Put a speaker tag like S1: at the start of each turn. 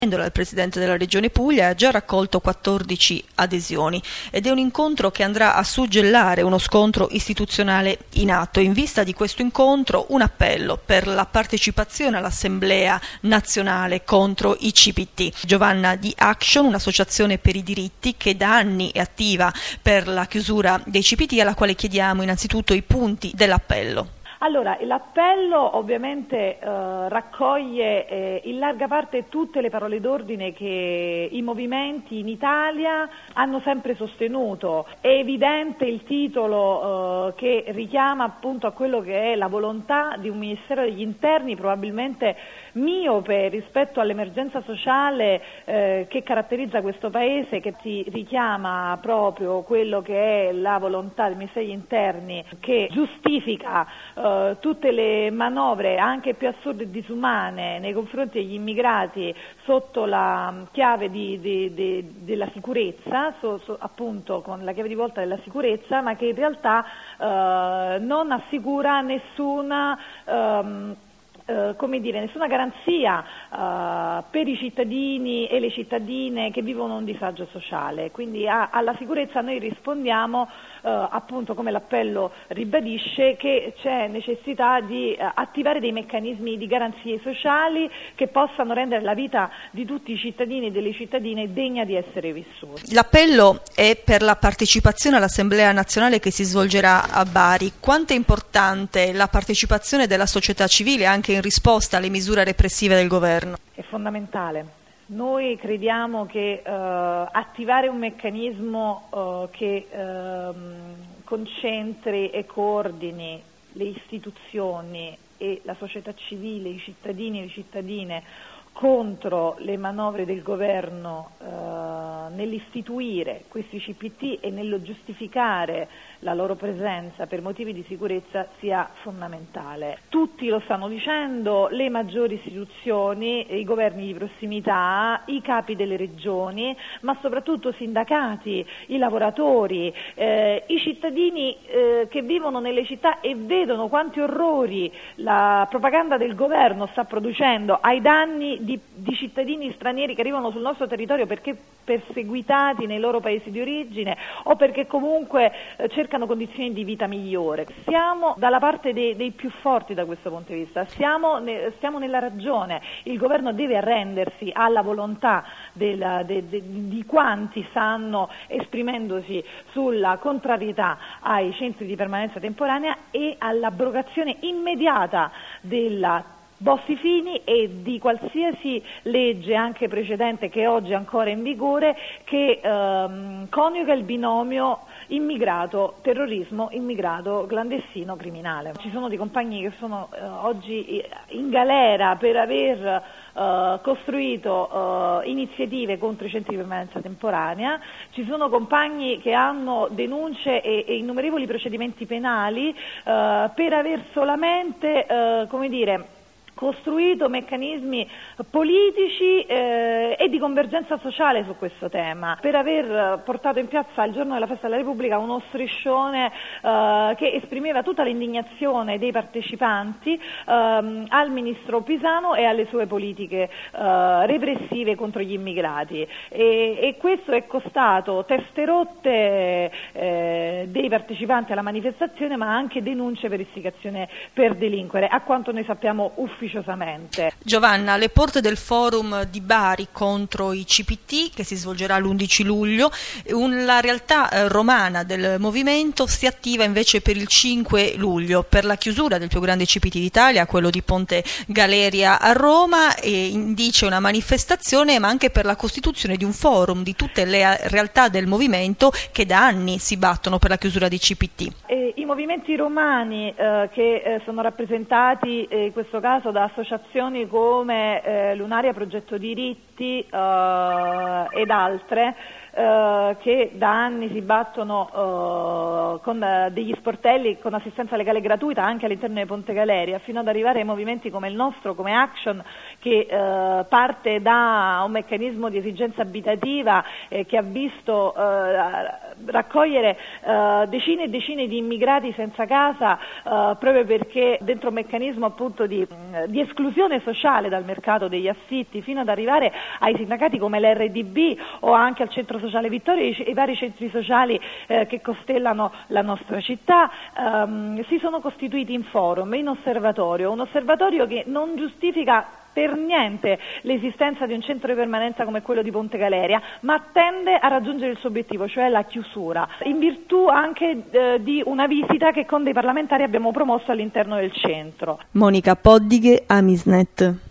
S1: Il Presidente della Regione Puglia ha già raccolto 14 adesioni ed è un incontro che andrà a suggellare uno scontro istituzionale in atto. In vista di questo incontro un appello per la partecipazione all'Assemblea nazionale contro i CPT. Giovanna di Action, un'associazione per i diritti che da anni è attiva per la chiusura dei CPT, alla quale chiediamo innanzitutto i punti dell'appello.
S2: Allora, l'appello ovviamente raccoglie in larga parte tutte le parole d'ordine che i movimenti in Italia hanno sempre sostenuto. È evidente il titolo che richiama appunto a quello che è la volontà di un Ministero degli Interni probabilmente miope rispetto all'emergenza sociale che caratterizza questo Paese, che si richiama proprio quello che è la volontà del Ministero degli Interni, che giustifica tutte le manovre anche più assurde e disumane nei confronti degli immigrati sotto la chiave della sicurezza, appunto con la chiave di volta della sicurezza, ma che in realtà non assicura nessuna nessuna garanzia per i cittadini e le cittadine che vivono un disagio sociale. Quindi alla sicurezza noi rispondiamo appunto, come l'appello ribadisce, che c'è necessità di attivare dei meccanismi di garanzie sociali che possano rendere la vita di tutti i cittadini e delle cittadine degna di essere vissuta.
S1: L'appello è per la partecipazione all'Assemblea nazionale che si svolgerà a Bari. Quanto è importante la partecipazione della società civile anche in risposta alle misure repressive del governo?
S2: È fondamentale. Noi crediamo che attivare un meccanismo che concentri e coordini le istituzioni e la società civile, i cittadini e le cittadine contro le manovre del governo nell'istituire questi CPT e nello giustificare la loro presenza per motivi di sicurezza sia fondamentale. Tutti lo stanno dicendo, le maggiori istituzioni, i governi di prossimità, i capi delle regioni, ma soprattutto sindacati, i lavoratori, i cittadini che vivono nelle città e vedono quanti orrori la propaganda del governo sta producendo ai danni di cittadini stranieri che arrivano sul nostro territorio perché perseguitati nei loro paesi di origine o perché comunque cercano condizioni di vita migliore. Siamo dalla parte dei più forti da questo punto di vista, stiamo nella ragione. Il governo deve arrendersi alla volontà di quanti stanno esprimendosi sulla contrarietà ai centri di permanenza temporanea e all'abrogazione immediata della Bossi-Fini e di qualsiasi legge anche precedente che oggi è ancora in vigore che coniuga il binomio immigrato-terrorismo, immigrato clandestino criminale. Ci sono dei compagni che sono oggi in galera per aver costruito iniziative contro i centri di permanenza temporanea, ci sono compagni che hanno denunce e innumerevoli procedimenti penali per aver solamente costruito meccanismi politici e di convergenza sociale su questo tema, per aver portato in piazza il giorno della festa della Repubblica uno striscione che esprimeva tutta l'indignazione dei partecipanti al ministro Pisano e alle sue politiche repressive contro gli immigrati e questo è costato teste rotte dei partecipanti alla manifestazione, ma anche denunce per istigazione per delinquere, a quanto noi sappiamo ufficiosamente.
S1: Giovanna, alle porte del forum di Bari contro i CPT che si svolgerà l'11 luglio, la realtà romana del movimento si attiva invece per il 5 luglio per la chiusura del più grande CPT d'Italia, quello di Ponte Galeria a Roma, e indice una manifestazione ma anche per la costituzione di un forum di tutte le realtà del movimento che da anni si battono per la chiusura dei CPT.
S2: I movimenti romani che sono rappresentati in questo caso da associazioni come Lunaria Progetto Diritti ed altre che da anni si battono con degli sportelli con assistenza legale gratuita anche all'interno di Ponte Galeria, fino ad arrivare ai movimenti come il nostro, come Action, che parte da un meccanismo di esigenza abitativa che ha visto raccogliere decine e decine di immigrati senza casa proprio perché dentro un meccanismo appunto di esclusione sociale dal mercato degli affitti, fino ad arrivare ai sindacati come l'RDB o anche al Centro Sociale Vittorio e i vari centri sociali che costellano la nostra città. Si sono costituiti in forum, in osservatorio, un osservatorio che non giustifica per niente l'esistenza di un centro di permanenza come quello di Ponte Galeria, ma tende a raggiungere il suo obiettivo, cioè la chiusura, in virtù anche di una visita che con dei parlamentari abbiamo promosso all'interno del centro.
S1: Monica Poddighe, Amisnet.